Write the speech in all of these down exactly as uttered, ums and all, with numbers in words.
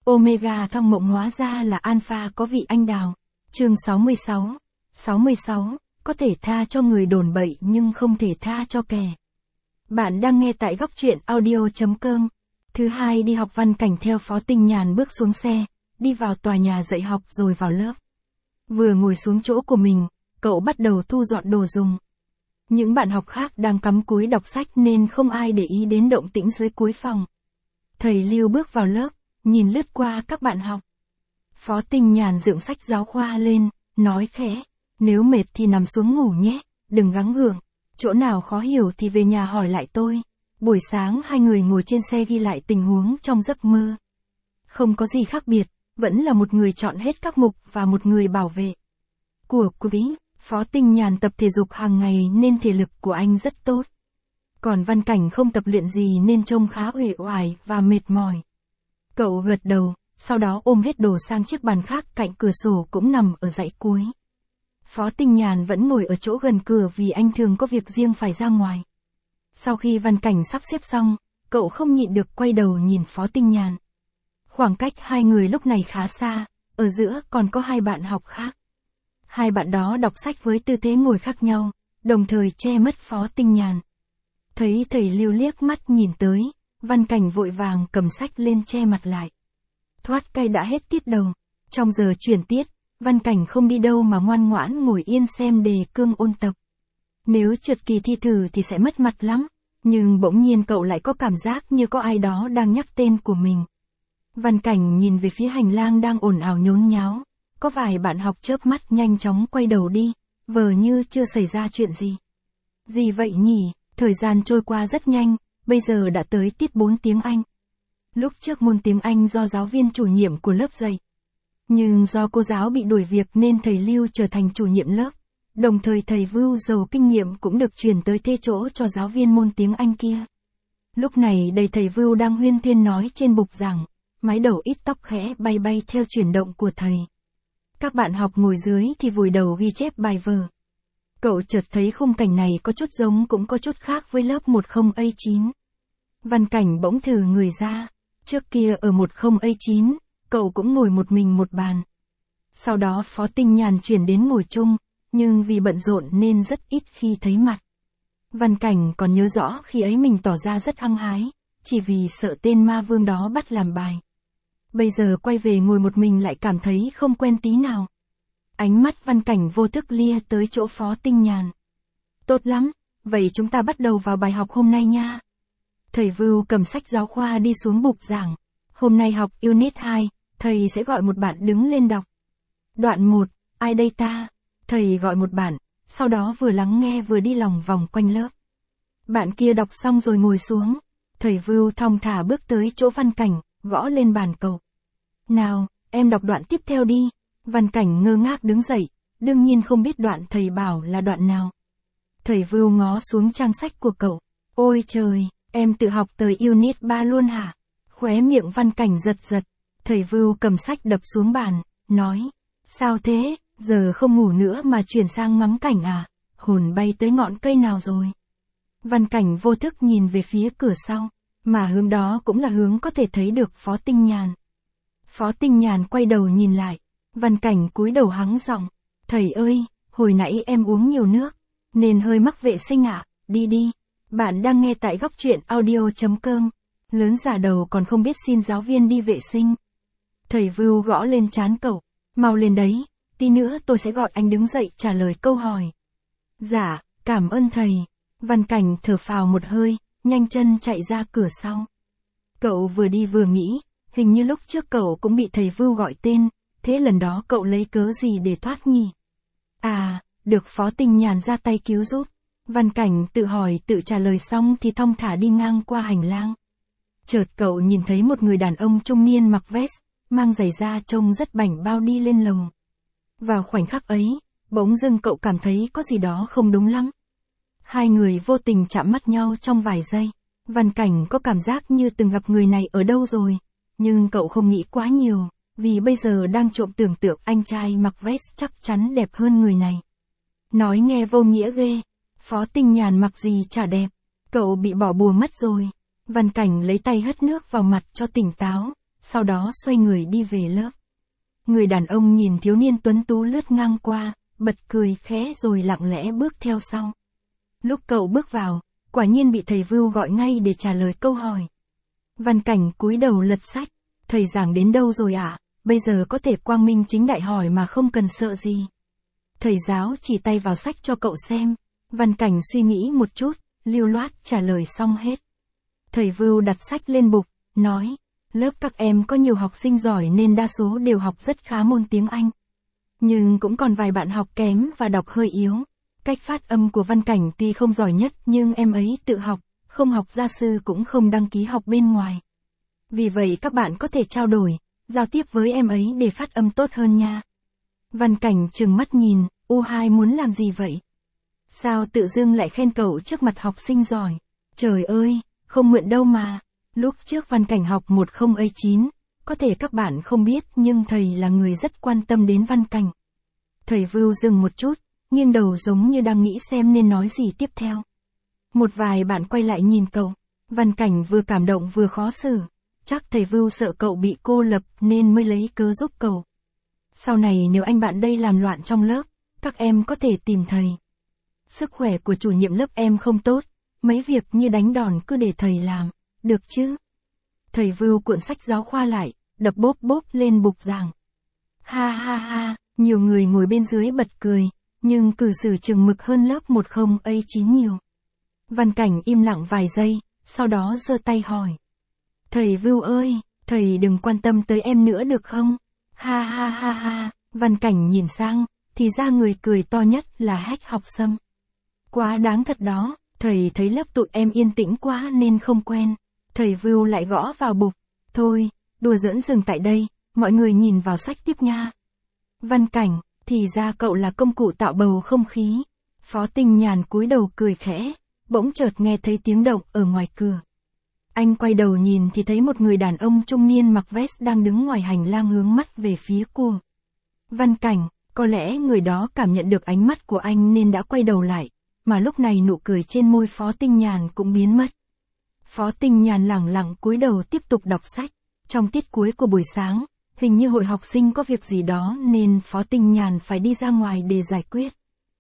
Omega trong mộng hóa ra là Alpha có vị anh đào. Chương sáu mươi sáu. sáu mươi sáu, có thể tha cho người đồn bậy nhưng không thể tha cho kẻ. Bạn đang nghe tại góc truyện audio chấm com. Thứ hai đi học Văn Cảnh theo Phó Tinh Nhàn bước xuống xe, đi vào tòa nhà dạy học rồi vào lớp. Vừa ngồi xuống chỗ của mình, cậu bắt đầu thu dọn đồ dùng. Những bạn học khác đang cắm cúi đọc sách nên không ai để ý đến động tĩnh dưới cuối phòng. Thầy Lưu bước vào lớp, nhìn lướt qua các bạn học. Phó Tinh Nhàn dựng sách giáo khoa lên, nói khẽ, nếu mệt thì nằm xuống ngủ nhé, đừng gắng gượng, chỗ nào khó hiểu thì về nhà hỏi lại tôi. Buổi sáng hai người ngồi trên xe ghi lại tình huống trong giấc mơ. Không có gì khác biệt, vẫn là một người chọn hết các mục và một người bảo vệ. Của quý, Phó Tinh Nhàn tập thể dục hàng ngày nên thể lực của anh rất tốt. Còn Văn Cảnh không tập luyện gì nên trông khá uể oải và mệt mỏi. Cậu gật đầu, sau đó ôm hết đồ sang chiếc bàn khác cạnh cửa sổ cũng nằm ở dãy cuối. Phó Tinh Nhàn vẫn ngồi ở chỗ gần cửa vì anh thường có việc riêng phải ra ngoài. Sau khi Văn Cảnh sắp xếp xong, cậu không nhịn được quay đầu nhìn Phó Tinh Nhàn. Khoảng cách hai người lúc này khá xa, ở giữa còn có hai bạn học khác. Hai bạn đó đọc sách với tư thế ngồi khác nhau, đồng thời che mất Phó Tinh Nhàn. Thấy thầy Lưu liếc mắt nhìn tới, Văn Cảnh vội vàng cầm sách lên che mặt lại. Thoát cây đã hết tiết đầu. Trong giờ chuyển tiết, Văn Cảnh không đi đâu mà ngoan ngoãn ngồi yên xem đề cương ôn tập. Nếu trượt kỳ thi thử thì sẽ mất mặt lắm, nhưng bỗng nhiên cậu lại có cảm giác như có ai đó đang nhắc tên của mình. Văn Cảnh nhìn về phía hành lang đang ồn ào nhốn nháo, có vài bạn học chớp mắt nhanh chóng quay đầu đi, vờ như chưa xảy ra chuyện gì. Gì vậy nhỉ, thời gian trôi qua rất nhanh, bây giờ đã tới tiết bốn tiếng Anh. Lúc trước môn tiếng Anh do giáo viên chủ nhiệm của lớp dạy. Nhưng do cô giáo bị đuổi việc nên thầy Lưu trở thành chủ nhiệm lớp. Đồng thời thầy Vưu giàu kinh nghiệm cũng được chuyển tới thế chỗ cho giáo viên môn tiếng Anh kia. Lúc này đây thầy Vưu đang huyên thuyên nói trên bục giảng, mái đầu ít tóc khẽ bay bay theo chuyển động của thầy. Các bạn học ngồi dưới thì vùi đầu ghi chép bài vở. Cậu chợt thấy khung cảnh này có chút giống cũng có chút khác với lớp một không A chín. Văn Cảnh bỗng thử người ra, trước kia ở một không A chín, cậu cũng ngồi một mình một bàn. Sau đó Phó Tinh Nhàn chuyển đến ngồi chung, nhưng vì bận rộn nên rất ít khi thấy mặt. Văn Cảnh còn nhớ rõ khi ấy mình tỏ ra rất hăng hái, chỉ vì sợ tên ma vương đó bắt làm bài. Bây giờ quay về ngồi một mình lại cảm thấy không quen tí nào. Ánh mắt Văn Cảnh vô thức lia tới chỗ Phó Tinh Nhàn. Tốt lắm, vậy chúng ta bắt đầu vào bài học hôm nay nha. Thầy Vưu cầm sách giáo khoa đi xuống bục giảng. Hôm nay học Unit hai, thầy sẽ gọi một bạn đứng lên đọc. Đoạn một, ai đây ta? Thầy gọi một bạn, sau đó vừa lắng nghe vừa đi lòng vòng quanh lớp. Bạn kia đọc xong rồi ngồi xuống. Thầy Vưu thong thả bước tới chỗ Văn Cảnh, gõ lên bàn cậu. Nào, em đọc đoạn tiếp theo đi. Văn Cảnh ngơ ngác đứng dậy, đương nhiên không biết đoạn thầy bảo là đoạn nào. Thầy Vưu ngó xuống trang sách của cậu. Ôi trời, em tự học tới Unit ba luôn hả? Khóe miệng Văn Cảnh giật giật. Thầy Vưu cầm sách đập xuống bàn, nói. Sao thế, giờ không ngủ nữa mà chuyển sang ngắm cảnh à? Hồn bay tới ngọn cây nào rồi? Văn Cảnh vô thức nhìn về phía cửa sau, mà hướng đó cũng là hướng có thể thấy được Phó Tinh Nhàn. Phó Tinh Nhàn quay đầu nhìn lại. Văn Cảnh cúi đầu hắng giọng. Thầy ơi, hồi nãy em uống nhiều nước, nên hơi mắc vệ sinh ạ, à? Đi đi. Bạn đang nghe tại góc truyện audio chấm com. Lớn già đầu còn không biết xin giáo viên đi vệ sinh. Thầy Vưu gõ lên trán cậu. Mau lên đấy, tí nữa tôi sẽ gọi anh đứng dậy trả lời câu hỏi. Dạ, cảm ơn thầy. Văn Cảnh thở phào một hơi, nhanh chân chạy ra cửa sau. Cậu vừa đi vừa nghĩ, hình như lúc trước cậu cũng bị thầy Vưu gọi tên, thế lần đó cậu lấy cớ gì để thoát nhỉ? À, được Phó Tinh Nhàn ra tay cứu giúp. Văn Cảnh tự hỏi tự trả lời xong thì thong thả đi ngang qua hành lang. Chợt cậu nhìn thấy một người đàn ông trung niên mặc vest, mang giày da trông rất bảnh bao đi lên lầu. Vào khoảnh khắc ấy, bỗng dưng cậu cảm thấy có gì đó không đúng lắm. Hai người vô tình chạm mắt nhau trong vài giây. Văn Cảnh có cảm giác như từng gặp người này ở đâu rồi, nhưng cậu không nghĩ quá nhiều, vì bây giờ đang trộm tưởng tượng anh trai mặc vest chắc chắn đẹp hơn người này. Nói nghe vô nghĩa ghê, Phó Tinh Nhàn mặc gì chả đẹp, cậu bị bỏ bùa mất rồi. Văn Cảnh lấy tay hất nước vào mặt cho tỉnh táo, sau đó xoay người đi về lớp. Người đàn ông nhìn thiếu niên tuấn tú lướt ngang qua, bật cười khẽ rồi lặng lẽ bước theo sau. Lúc cậu bước vào, quả nhiên bị thầy Vưu gọi ngay để trả lời câu hỏi. Văn Cảnh cúi đầu lật sách, thầy giảng đến đâu rồi ạ? À? Bây giờ có thể quang minh chính đại hỏi mà không cần sợ gì. Thầy giáo chỉ tay vào sách cho cậu xem. Văn Cảnh suy nghĩ một chút, lưu loát trả lời xong hết. Thầy Vưu đặt sách lên bục, nói, lớp các em có nhiều học sinh giỏi nên đa số đều học rất khá môn tiếng Anh. Nhưng cũng còn vài bạn học kém và đọc hơi yếu. Cách phát âm của Văn Cảnh tuy không giỏi nhất nhưng em ấy tự học, không học gia sư cũng không đăng ký học bên ngoài. Vì vậy các bạn có thể trao đổi, giao tiếp với em ấy để phát âm tốt hơn nha. Văn Cảnh trừng mắt nhìn, u hai muốn làm gì vậy? Sao tự dưng lại khen cậu trước mặt học sinh giỏi? Trời ơi, không mượn đâu mà. Lúc trước Văn Cảnh học một không A chín, có thể các bạn không biết nhưng thầy là người rất quan tâm đến Văn Cảnh. Thầy Vưu dừng một chút, nghiêng đầu giống như đang nghĩ xem nên nói gì tiếp theo. Một vài bạn quay lại nhìn cậu, Văn Cảnh vừa cảm động vừa khó xử. Chắc thầy Vưu sợ cậu bị cô lập nên mới lấy cớ giúp cậu. Sau này nếu anh bạn đây làm loạn trong lớp, các em có thể tìm thầy. Sức khỏe của chủ nhiệm lớp em không tốt, mấy việc như đánh đòn cứ để thầy làm, được chứ? Thầy Vưu cuộn sách giáo khoa lại, đập bốp bốp lên bục giảng. Ha ha ha, nhiều người ngồi bên dưới bật cười, nhưng cử xử chừng mực hơn lớp một không A chín nhiều. Văn Cảnh im lặng vài giây, sau đó giơ tay hỏi. Thầy Vưu ơi, thầy đừng quan tâm tới em nữa được không? Ha ha ha ha, Văn Cảnh nhìn sang, thì ra người cười to nhất là Hách Học Sâm. Quá đáng thật đó, thầy thấy lớp tụi em yên tĩnh quá nên không quen. Thầy Vưu lại gõ vào bục. Thôi, đùa giỡn dừng tại đây, mọi người nhìn vào sách tiếp nha. Văn Cảnh, thì ra cậu là công cụ tạo bầu không khí. Phó Tinh Nhàn cúi đầu cười khẽ, bỗng chợt nghe thấy tiếng động ở ngoài cửa. Anh quay đầu nhìn thì thấy một người đàn ông trung niên mặc vest đang đứng ngoài hành lang hướng mắt về phía của Văn Cảnh. Có lẽ người đó cảm nhận được ánh mắt của anh nên đã quay đầu lại, mà lúc này nụ cười trên môi Phó Tinh Nhàn cũng biến mất. Phó Tinh Nhàn lẳng lặng cúi đầu tiếp tục đọc sách. Trong tiết cuối của buổi sáng, hình như hội học sinh có việc gì đó nên Phó Tinh Nhàn phải đi ra ngoài để giải quyết.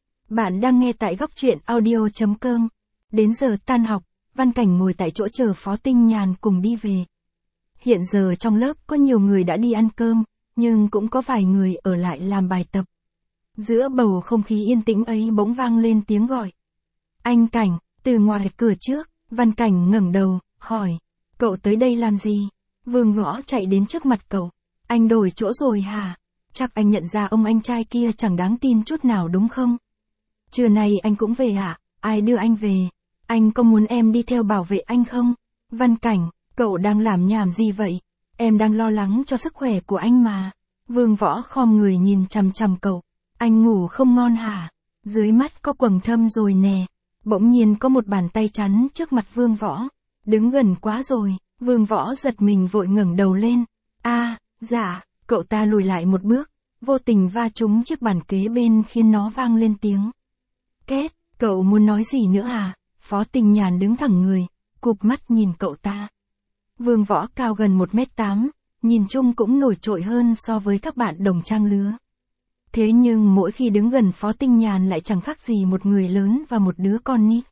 Bạn đang nghe tại góc truyện audio chấm com. Đến giờ tan học, Văn Cảnh ngồi tại chỗ chờ Phó Tinh Nhàn cùng đi về. Hiện giờ trong lớp có nhiều người đã đi ăn cơm, nhưng cũng có vài người ở lại làm bài tập. Giữa bầu không khí yên tĩnh ấy bỗng vang lên tiếng gọi. Anh Cảnh, từ ngoài cửa trước, Văn Cảnh ngẩng đầu, hỏi. Cậu tới đây làm gì? Vương Ngõ chạy đến trước mặt cậu. Anh đổi chỗ rồi hả? Chắc anh nhận ra ông anh trai kia chẳng đáng tin chút nào đúng không? Trưa nay anh cũng về hả? Ai đưa anh về? Anh có muốn em đi theo bảo vệ anh không? Văn Cảnh, cậu đang làm nhảm gì vậy? Em đang lo lắng cho sức khỏe của anh mà. Vương Võ khom người nhìn chằm chằm cậu. Anh ngủ không ngon hả? Dưới mắt có quầng thâm rồi nè. Bỗng nhiên có một bàn tay chắn trước mặt Vương Võ. Đứng gần quá rồi. Vương Võ giật mình vội ngẩng đầu lên. A, à, dạ, cậu ta lùi lại một bước, vô tình va trúng chiếc bàn kế bên khiến nó vang lên tiếng. Két, cậu muốn nói gì nữa à? Phó Tinh Nhàn đứng thẳng người, cụp mắt nhìn cậu ta. Vương Võ cao gần một mét tám, nhìn chung cũng nổi trội hơn so với các bạn đồng trang lứa. Thế nhưng mỗi khi đứng gần Phó Tinh Nhàn lại chẳng khác gì một người lớn và một đứa con nít.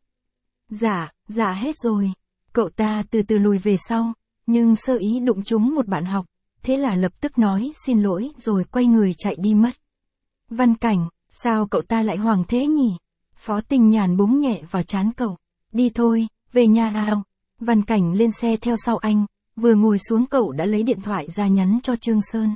Dạ, dạ hết rồi. Cậu ta từ từ lùi về sau, nhưng sơ ý đụng trúng một bạn học, thế là lập tức nói xin lỗi rồi quay người chạy đi mất. Văn Cảnh, sao cậu ta lại hoảng thế nhỉ? Phó Tinh Nhàn búng nhẹ vào trán cậu. Đi thôi, về nhà nào. Văn Cảnh lên xe theo sau anh, vừa ngồi xuống cậu đã lấy điện thoại ra nhắn cho Trương Sơn.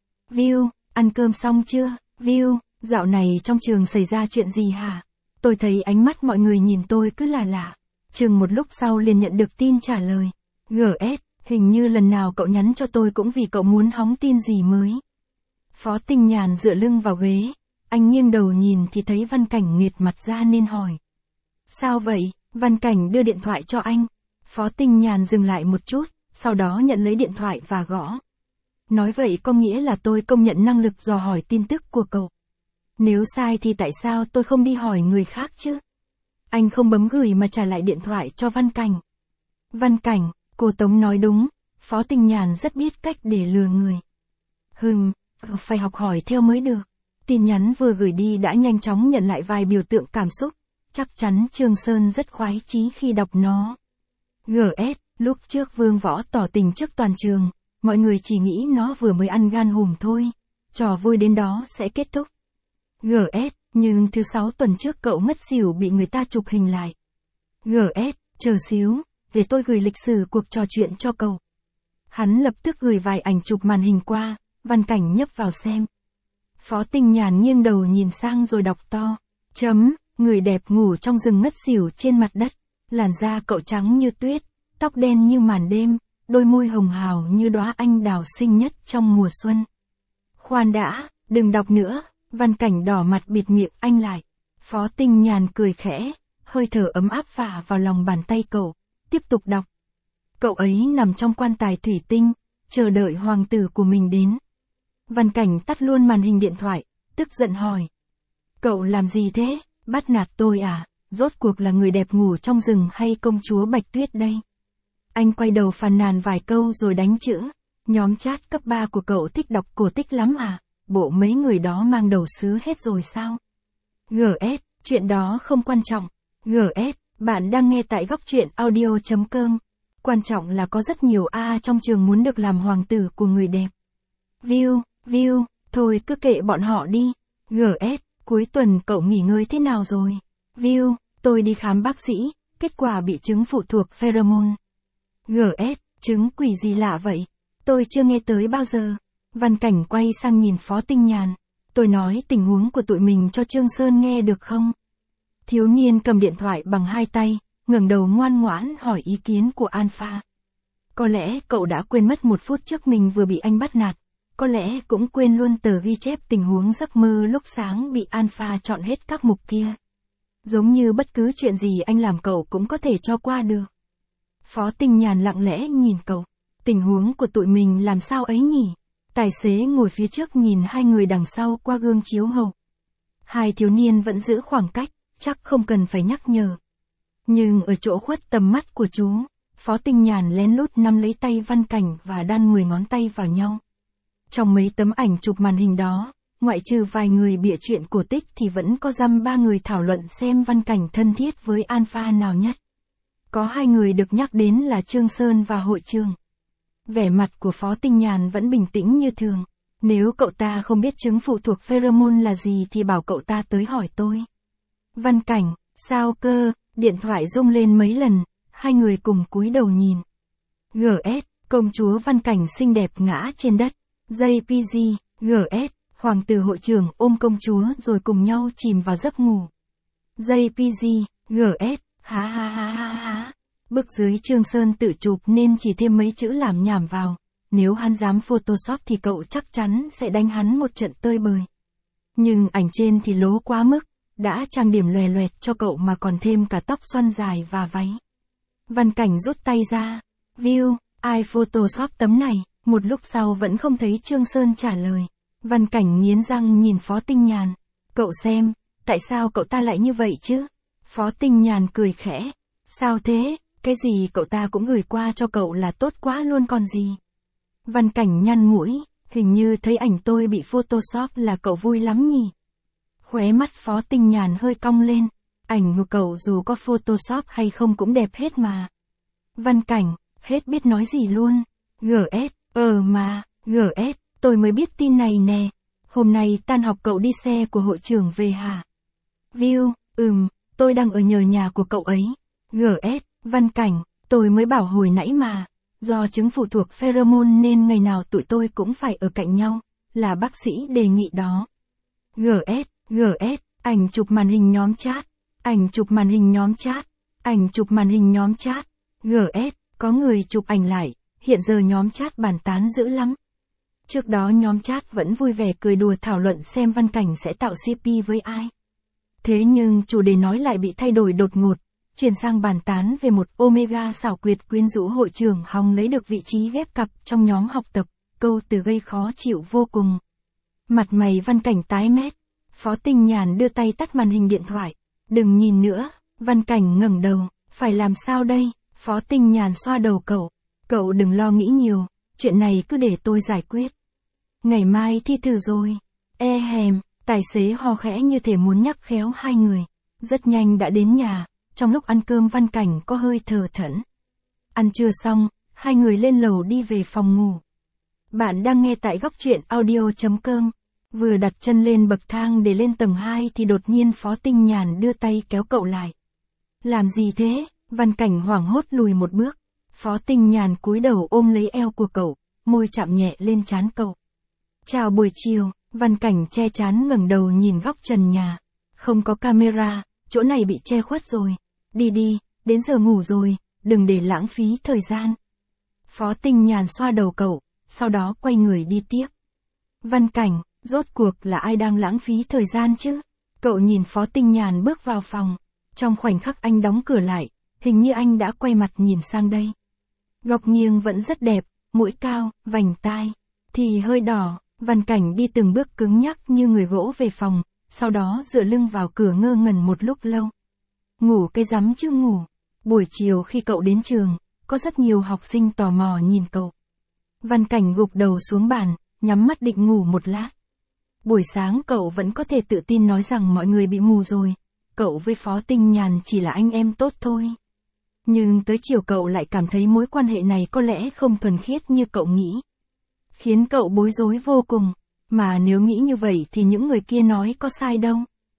View, ăn cơm xong chưa? View, dạo này trong trường xảy ra chuyện gì hả? Tôi thấy ánh mắt mọi người nhìn tôi cứ là lạ. Chừng một lúc sau liền nhận được tin trả lời. giê ét, hình như lần nào cậu nhắn cho tôi cũng vì cậu muốn hóng tin gì mới. Phó Tinh Nhàn dựa lưng vào ghế, anh nghiêng đầu nhìn thì thấy Văn Cảnh nghệt mặt ra nên hỏi. Sao vậy? Văn Cảnh đưa điện thoại cho anh. Phó Tinh Nhàn dừng lại một chút, sau đó nhận lấy điện thoại và gõ. Nói vậy có nghĩa là tôi công nhận năng lực dò hỏi tin tức của cậu. Nếu sai thì tại sao tôi không đi hỏi người khác chứ? Anh không bấm gửi mà trả lại điện thoại cho Văn Cảnh. Văn Cảnh, cô Tống nói đúng, Phó Tinh Nhàn rất biết cách để lừa người. Hừm, phải học hỏi theo mới được. Tin nhắn vừa gửi đi đã nhanh chóng nhận lại vài biểu tượng cảm xúc. Chắc chắn Trương Sơn rất khoái chí khi đọc nó. giê ét, lúc trước Vương Võ tỏ tình trước toàn trường, mọi người chỉ nghĩ nó vừa mới ăn gan hùm thôi. Trò vui đến đó sẽ kết thúc. giê ét, nhưng thứ sáu tuần trước cậu ngất xỉu bị người ta chụp hình lại. giê ét, chờ xíu, để tôi gửi lịch sử cuộc trò chuyện cho cậu. Hắn lập tức gửi vài ảnh chụp màn hình qua, Văn Cảnh nhấp vào xem. Phó Tinh Nhàn nghiêng đầu nhìn sang rồi đọc to. Chấm, người đẹp ngủ trong rừng ngất xỉu trên mặt đất. Làn da cậu trắng như tuyết, tóc đen như màn đêm, đôi môi hồng hào như đóa anh đào xinh nhất trong mùa xuân. Khoan đã, đừng đọc nữa, Văn Cảnh đỏ mặt bịt miệng anh lại. Phó Tinh Nhàn cười khẽ, hơi thở ấm áp phả vào lòng bàn tay cậu, tiếp tục đọc. Cậu ấy nằm trong quan tài thủy tinh, chờ đợi hoàng tử của mình đến. Văn Cảnh tắt luôn màn hình điện thoại, tức giận hỏi. Cậu làm gì thế, bắt nạt tôi à, rốt cuộc là người đẹp ngủ trong rừng hay công chúa Bạch Tuyết đây? Anh quay đầu phàn nàn vài câu rồi đánh chữ. Nhóm chat cấp ba của cậu thích đọc cổ tích lắm à, bộ mấy người đó mang đầu sứ hết rồi sao? giê ét, chuyện đó không quan trọng. giê ét, bạn đang nghe tại góc truyện audio chấm com. Quan trọng là có rất nhiều A trong trường muốn được làm hoàng tử của người đẹp. View, view, thôi cứ kệ bọn họ đi. giê ét, cuối tuần cậu nghỉ ngơi thế nào rồi? View, tôi đi khám bác sĩ, kết quả bị chứng phụ thuộc pheromone. giê ét, chứng quỷ gì lạ vậy? Tôi chưa nghe tới bao giờ. Văn Cảnh quay sang nhìn Phó Tinh Nhàn. Tôi nói tình huống của tụi mình cho Trương Sơn nghe được không? Thiếu niên cầm điện thoại bằng hai tay, ngẩng đầu ngoan ngoãn hỏi ý kiến của Alpha. Có lẽ cậu đã quên mất một phút trước mình vừa bị anh bắt nạt. Có lẽ cũng quên luôn tờ ghi chép tình huống giấc mơ lúc sáng bị Alpha chọn hết các mục kia. Giống như bất cứ chuyện gì anh làm cậu cũng có thể cho qua được. Phó Tinh Nhàn lặng lẽ nhìn cậu. Tình huống của tụi mình làm sao ấy nhỉ? Tài xế ngồi phía trước nhìn hai người đằng sau qua gương chiếu hậu. Hai thiếu niên vẫn giữ khoảng cách, chắc không cần phải nhắc nhở. Nhưng ở chỗ khuất tầm mắt của chú, Phó Tinh Nhàn lén lút nắm lấy tay Văn Cảnh và đan mười ngón tay vào nhau. Trong mấy tấm ảnh chụp màn hình đó, ngoại trừ vài người bịa chuyện cổ tích thì vẫn có dăm ba người thảo luận xem Văn Cảnh thân thiết với Alpha nào nhất. Có hai người được nhắc đến là Trương Sơn và hội trường. Vẻ mặt của Phó Tinh Nhàn vẫn bình tĩnh như thường. Nếu cậu ta không biết chứng phụ thuộc pheromone là gì thì bảo cậu ta tới hỏi tôi. Văn Cảnh, sao cơ, điện thoại rung lên mấy lần, hai người cùng cúi đầu nhìn. giê ét, công chúa Văn Cảnh xinh đẹp ngã trên đất. jê pê giê, giê ét, hoàng tử hội trưởng ôm công chúa rồi cùng nhau chìm vào giấc ngủ. jê pê giê, giê ét, ha ha ha ha ha. Bức dưới Trương Sơn tự chụp nên chỉ thêm mấy chữ làm nhảm vào. Nếu hắn dám Photoshop thì cậu chắc chắn sẽ đánh hắn một trận tơi bời. Nhưng ảnh trên thì lố quá mức, đã trang điểm lòe loẹt cho cậu mà còn thêm cả tóc xoăn dài và váy. Văn Cảnh rút tay ra. View, ai Photoshop tấm này? Một lúc sau vẫn không thấy Trương Sơn trả lời. Văn Cảnh nghiến răng nhìn Phó Tinh Nhàn. Cậu xem, tại sao cậu ta lại như vậy chứ? Phó Tinh Nhàn cười khẽ. Sao thế, cái gì cậu ta cũng gửi qua cho cậu là tốt quá luôn còn gì. Văn Cảnh nhăn mũi, hình như thấy ảnh tôi bị Photoshop là cậu vui lắm nhỉ. Khóe mắt Phó Tinh Nhàn hơi cong lên. Ảnh của cậu dù có Photoshop hay không cũng đẹp hết mà. Văn Cảnh, hết biết nói gì luôn. giê ét, ờ mà, giê ét, tôi mới biết tin này nè. Hôm nay tan học cậu đi xe của hội trưởng về hả? View, ừm, tôi đang ở nhờ nhà của cậu ấy. giê ét, Văn Cảnh, tôi mới bảo hồi nãy mà. Do chứng phụ thuộc pheromone nên ngày nào tụi tôi cũng phải ở cạnh nhau, là bác sĩ đề nghị đó. giê ét, giê ét, ảnh chụp màn hình nhóm chat, ảnh chụp màn hình nhóm chat, ảnh chụp màn hình nhóm chat, giê ét, có người chụp ảnh lại, hiện giờ nhóm chat bàn tán dữ lắm. Trước đó nhóm chat vẫn vui vẻ cười đùa thảo luận xem Văn Cảnh sẽ tạo xê pê với ai. Thế nhưng chủ đề nói lại bị thay đổi đột ngột, chuyển sang bàn tán về một Omega xảo quyệt quyến rũ hội trưởng hòng lấy được vị trí ghép cặp trong nhóm học tập, câu từ gây khó chịu vô cùng. Mặt mày Văn Cảnh tái mét, Phó Tinh Nhàn đưa tay tắt màn hình điện thoại. Đừng nhìn nữa, Văn Cảnh ngẩng đầu, phải làm sao đây? Phó Tinh Nhàn xoa đầu cậu. Cậu đừng lo nghĩ nhiều, chuyện này cứ để tôi giải quyết. Ngày mai thi thử rồi. E hèm, tài xế ho khẽ như thể muốn nhắc khéo hai người. Rất nhanh đã đến nhà, trong lúc ăn cơm Văn Cảnh có hơi thờ thẫn. Ăn trưa xong, hai người lên lầu đi về phòng ngủ. Bạn đang nghe tại góc truyện audio chấm com. Vừa đặt chân lên bậc thang để lên tầng hai thì đột nhiên Phó Tinh Nhàn đưa tay kéo cậu lại. Làm gì thế? Văn Cảnh hoảng hốt lùi một bước. Phó Tinh Nhàn cúi đầu ôm lấy eo của cậu, môi chạm nhẹ lên trán cậu. Chào buổi chiều, Văn Cảnh che trán ngẩng đầu nhìn góc trần nhà. Không có camera, chỗ này bị che khuất rồi. Đi đi, đến giờ ngủ rồi, đừng để lãng phí thời gian. Phó Tinh Nhàn xoa đầu cậu, sau đó quay người đi tiếp. Văn Cảnh, rốt cuộc là ai đang lãng phí thời gian chứ? Cậu nhìn Phó Tinh Nhàn bước vào phòng. Trong khoảnh khắc anh đóng cửa lại, hình như anh đã quay mặt nhìn sang đây. Góc nghiêng vẫn rất đẹp, mũi cao, vành tai thì hơi đỏ. Văn Cảnh đi từng bước cứng nhắc như người gỗ về phòng, sau đó dựa lưng vào cửa ngơ ngẩn một lúc lâu. Ngủ cái rắm chứ ngủ. Buổi chiều khi cậu đến trường, có rất nhiều học sinh tò mò nhìn cậu. Văn Cảnh gục đầu xuống bàn, nhắm mắt định ngủ một lát. Buổi sáng cậu vẫn có thể tự tin nói rằng mọi người bị mù rồi. Cậu với Phó Tinh Nhàn chỉ là anh em tốt thôi. Nhưng tới chiều cậu lại cảm thấy mối quan hệ này có lẽ không thuần khiết như cậu nghĩ. Khiến cậu bối rối vô cùng. Mà nếu nghĩ như vậy thì những người kia nói có sai đâu.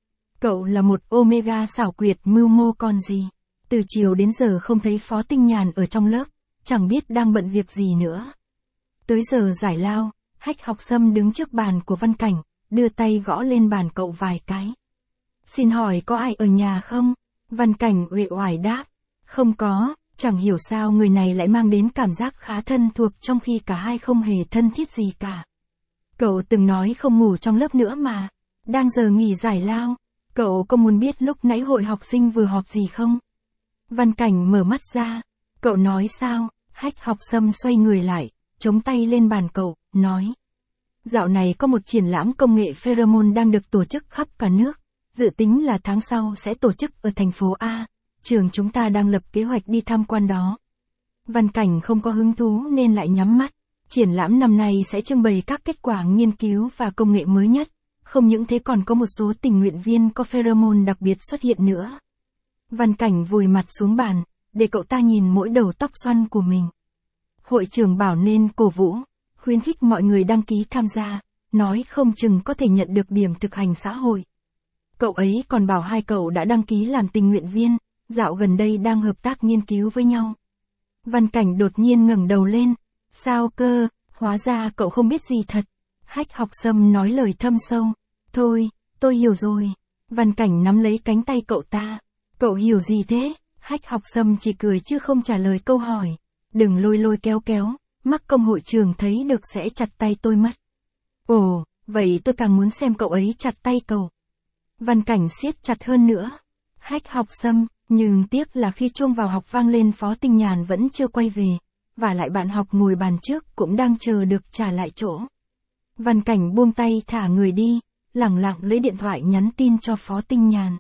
Cậu là một Omega xảo quyệt mưu mô còn gì. Từ chiều đến giờ không thấy Phó Tinh Nhàn ở trong lớp, chẳng biết đang bận việc gì nữa. Tới giờ giải lao, Hách Học Sâm đứng trước bàn của Văn Cảnh, đưa tay gõ lên bàn cậu vài cái. Xin hỏi có ai ở nhà không? Văn Cảnh uể oải đáp. Không có, chẳng hiểu sao người này lại mang đến cảm giác khá thân thuộc trong khi cả hai không hề thân thiết gì cả. Cậu từng nói không ngủ trong lớp nữa mà. Đang giờ nghỉ giải lao, cậu có muốn biết lúc nãy hội học sinh vừa họp gì không? Văn Cảnh mở mắt ra. Cậu nói sao? Hách Học Sâm xoay người lại, chống tay lên bàn cậu, nói. Dạo này có một triển lãm công nghệ pheromone đang được tổ chức khắp cả nước. Dự tính là tháng sau sẽ tổ chức ở thành phố A. Trường chúng ta đang lập kế hoạch đi tham quan đó. Văn Cảnh không có hứng thú nên lại nhắm mắt. Triển lãm năm nay sẽ trưng bày các kết quả nghiên cứu và công nghệ mới nhất. Không những thế còn có một số tình nguyện viên có pheromone đặc biệt xuất hiện nữa. Văn Cảnh vùi mặt xuống bàn, để cậu ta nhìn mỗi đầu tóc xoăn của mình. Hội trưởng bảo nên cổ vũ, khuyến khích mọi người đăng ký tham gia, nói không chừng có thể nhận được điểm thực hành xã hội. Cậu ấy còn bảo hai cậu đã đăng ký làm tình nguyện viên, dạo gần đây đang hợp tác nghiên cứu với nhau. Văn Cảnh đột nhiên ngẩng đầu lên. Sao cơ, hóa ra cậu không biết gì thật. Hách Học Sâm nói lời thâm sâu. Thôi, tôi hiểu rồi. Văn Cảnh nắm lấy cánh tay cậu ta. Cậu hiểu gì thế? Hách Học Sâm chỉ cười chứ không trả lời câu hỏi. Đừng lôi lôi kéo kéo, mắc công hội trưởng thấy được sẽ chặt tay tôi mất. Ồ, vậy tôi càng muốn xem cậu ấy chặt tay cậu. Văn Cảnh siết chặt hơn nữa. Hách Học Sâm, nhưng tiếc là khi chuông vào học vang lên Phó Tinh Nhàn vẫn chưa quay về. Và lại bạn học ngồi bàn trước cũng đang chờ được trả lại chỗ. Văn Cảnh buông tay thả người đi, lẳng lặng lấy điện thoại nhắn tin cho Phó Tinh Nhàn.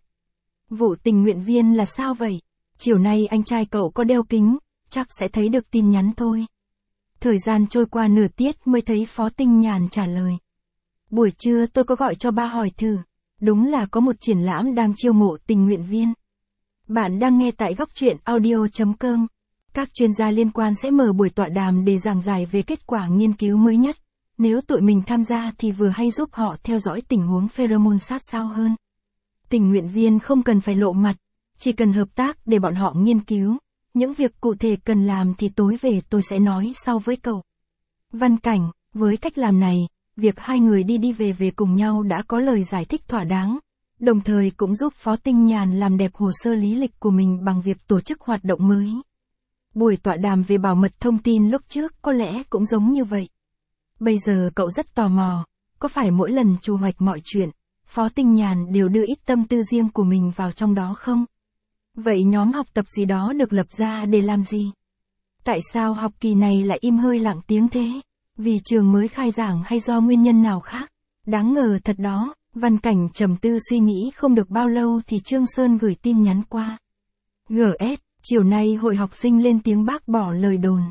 Vụ tình nguyện viên là sao vậy? Chiều nay anh trai cậu có đeo kính, chắc sẽ thấy được tin nhắn thôi. Thời gian trôi qua nửa tiết mới thấy Phó Tinh Nhàn trả lời. Buổi trưa tôi có gọi cho ba hỏi thử. Đúng là có một triển lãm đang chiêu mộ tình nguyện viên. Bạn đang nghe tại góc truyện audio chấm com. Các chuyên gia liên quan sẽ mở buổi tọa đàm để giảng giải về kết quả nghiên cứu mới nhất. Nếu tụi mình tham gia thì vừa hay giúp họ theo dõi tình huống pheromone sát sao hơn. Tình nguyện viên không cần phải lộ mặt, chỉ cần hợp tác để bọn họ nghiên cứu. Những việc cụ thể cần làm thì tối về tôi sẽ nói sau với cậu. Văn Cảnh, với cách làm này, việc hai người đi đi về về cùng nhau đã có lời giải thích thỏa đáng, đồng thời cũng giúp Phó Tinh Nhàn làm đẹp hồ sơ lý lịch của mình bằng việc tổ chức hoạt động mới. Buổi tọa đàm về bảo mật thông tin lúc trước có lẽ cũng giống như vậy. Bây giờ cậu rất tò mò, có phải mỗi lần chu hoạch mọi chuyện, Phó Tinh Nhàn đều đưa ít tâm tư riêng của mình vào trong đó không? Vậy nhóm học tập gì đó được lập ra để làm gì? Tại sao học kỳ này lại im hơi lặng tiếng thế? Vì trường mới khai giảng hay do nguyên nhân nào khác? Đáng ngờ thật đó. Văn Cảnh trầm tư suy nghĩ không được bao lâu thì Trương Sơn gửi tin nhắn qua. giê ét, chiều nay hội học sinh lên tiếng bác bỏ lời đồn.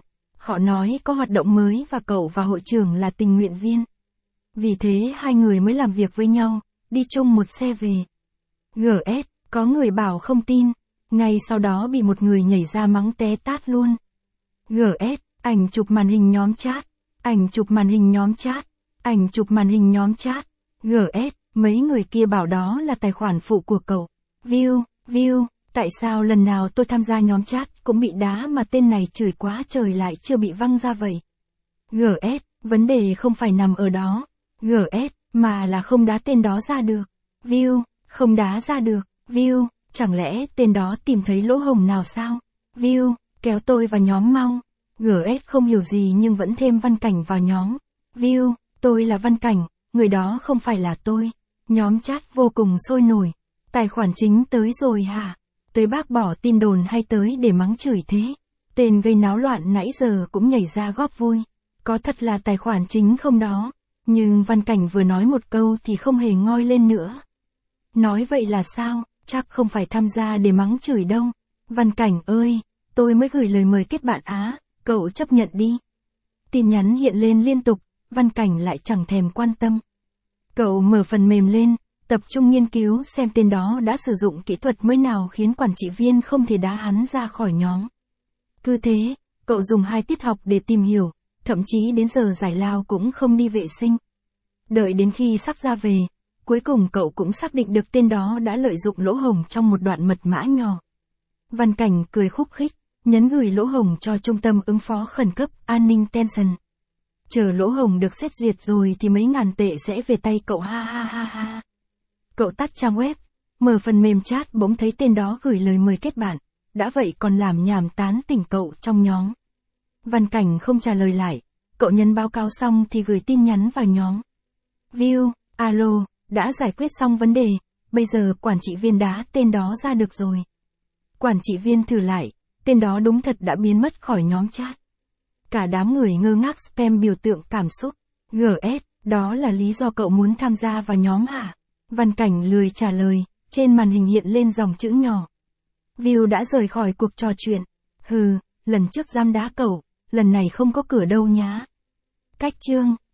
Họ nói có hoạt động mới và cậu và hội trưởng là tình nguyện viên. Vì thế hai người mới làm việc với nhau, đi chung một xe về. giê ét, có người bảo không tin, ngay sau đó bị một người nhảy ra mắng té tát luôn. giê ét, ảnh chụp màn hình nhóm chat, ảnh chụp màn hình nhóm chat, ảnh chụp màn hình nhóm chat. giê ét, mấy người kia bảo đó là tài khoản phụ của cậu. View, view, tại sao lần nào tôi tham gia nhóm chat cũng bị đá mà tên này chửi quá trời lại chưa bị văng ra vậy? giê ét, vấn đề không phải nằm ở đó. giê ét, mà là không đá tên đó ra được. View, không đá ra được. View, chẳng lẽ tên đó tìm thấy lỗ hổng nào sao? View, kéo tôi vào nhóm mau. giê ét không hiểu gì nhưng vẫn thêm Văn Cảnh vào nhóm. View, tôi là Văn Cảnh, người đó không phải là tôi. Nhóm chat vô cùng sôi nổi. Tài khoản chính tới rồi hả? Tới bác bỏ tin đồn hay tới để mắng chửi thế? Tên gây náo loạn nãy giờ cũng nhảy ra góp vui. Có thật là tài khoản chính không đó? Nhưng Văn Cảnh vừa nói một câu thì không hề ngoi lên nữa. Nói vậy là sao? Chắc không phải tham gia để mắng chửi đâu. Văn Cảnh ơi, tôi mới gửi lời mời kết bạn á, cậu chấp nhận đi. Tin nhắn hiện lên liên tục, Văn Cảnh lại chẳng thèm quan tâm. Cậu mở phần mềm lên, tập trung nghiên cứu xem tên đó đã sử dụng kỹ thuật mới nào khiến quản trị viên không thể đá hắn ra khỏi nhóm. Cứ thế, cậu dùng hai tiết học để tìm hiểu, thậm chí đến giờ giải lao cũng không đi vệ sinh. Đợi đến khi sắp ra về, cuối cùng cậu cũng xác định được tên đó đã lợi dụng lỗ hổng trong một đoạn mật mã nhỏ. Văn Cảnh cười khúc khích, nhấn gửi lỗ hổng cho trung tâm ứng phó khẩn cấp an ninh Tension. Chờ lỗ hổng được xét duyệt rồi thì mấy ngàn tệ sẽ về tay cậu ha ha ha ha. Cậu tắt trang web, mở phần mềm chat bỗng thấy tên đó gửi lời mời kết bạn, đã vậy còn làm nhảm tán tỉnh cậu trong nhóm. Văn Cảnh không trả lời lại, cậu nhấn báo cáo xong thì gửi tin nhắn vào nhóm. View, alo, đã giải quyết xong vấn đề, bây giờ quản trị viên đá tên đó ra được rồi. Quản trị viên thử lại, tên đó đúng thật đã biến mất khỏi nhóm chat. Cả đám người ngơ ngác spam biểu tượng cảm xúc. giê ét, đó là lý do cậu muốn tham gia vào nhóm hả? Văn Cảnh lười trả lời, trên màn hình hiện lên dòng chữ nhỏ. View đã rời khỏi cuộc trò chuyện. Hừ, lần trước giam đá cậu, lần này không có cửa đâu nhá. Cách chương.